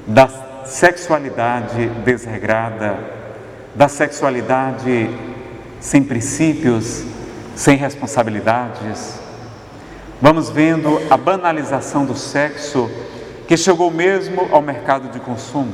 da sexualidade desregrada, da sexualidade sem princípios, sem responsabilidades. Vamos vendo a banalização do sexo que chegou mesmo ao mercado de consumo.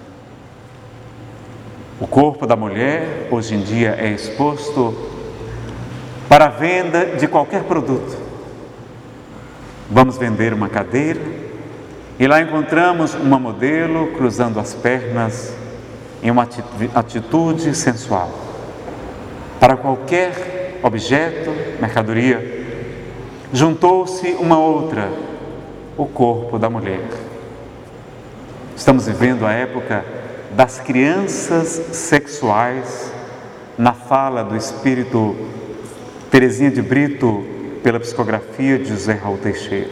O corpo da mulher hoje em dia é exposto para a venda de qualquer produto. Vamos vender uma cadeira e lá encontramos uma modelo cruzando as pernas em uma atitude sensual. Para qualquer objeto, mercadoria, juntou-se uma outra, o corpo da mulher. Estamos vivendo a época das crianças sexuais, na fala do espírito Terezinha de Brito, pela psicografia de José Raul Teixeira.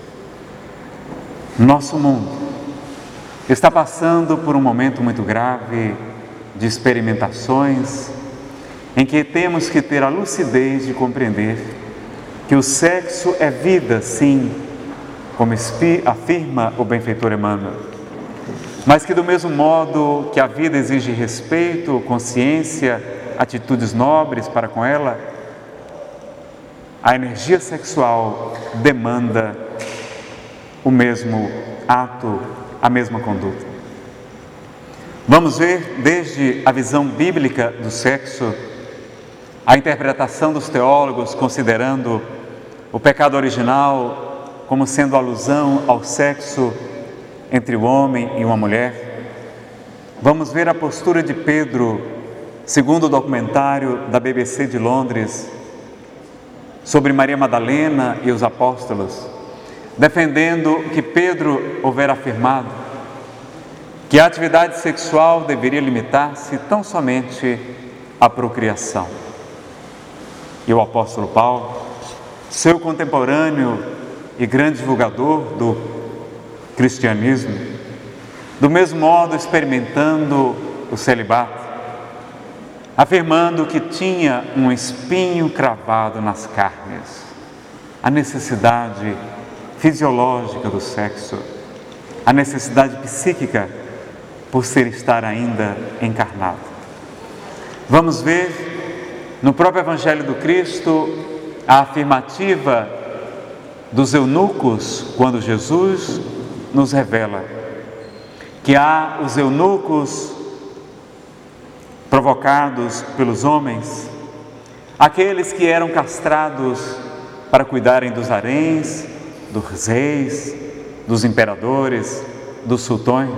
Nosso mundo está passando por um momento muito grave de experimentações, em que temos que ter a lucidez de compreender que o sexo é vida, sim, como afirma o benfeitor Emmanuel, mas que do mesmo modo que a vida exige respeito, consciência, atitudes nobres para com ela, a energia sexual demanda o mesmo ato, a mesma conduta. Vamos ver desde a visão bíblica do sexo, a interpretação dos teólogos considerando o pecado original como sendo alusão ao sexo entre o homem e uma mulher. Vamos ver a postura de Pedro, segundo o documentário da BBC de Londres, sobre Maria Madalena e os apóstolos, defendendo que Pedro houvera afirmado que a atividade sexual deveria limitar-se tão somente à procriação. E o apóstolo Paulo, seu contemporâneo e grande divulgador do cristianismo, do mesmo modo experimentando o celibato, afirmando que tinha um espinho cravado nas carnes, a necessidade fisiológica do sexo, a necessidade psíquica por estar ainda encarnado. Vamos ver no próprio Evangelho do Cristo a afirmativa dos eunucos, quando Jesus nos revela que há os eunucos provocados pelos homens, aqueles que eram castrados para cuidarem dos haréns, dos reis, dos imperadores, dos sultões.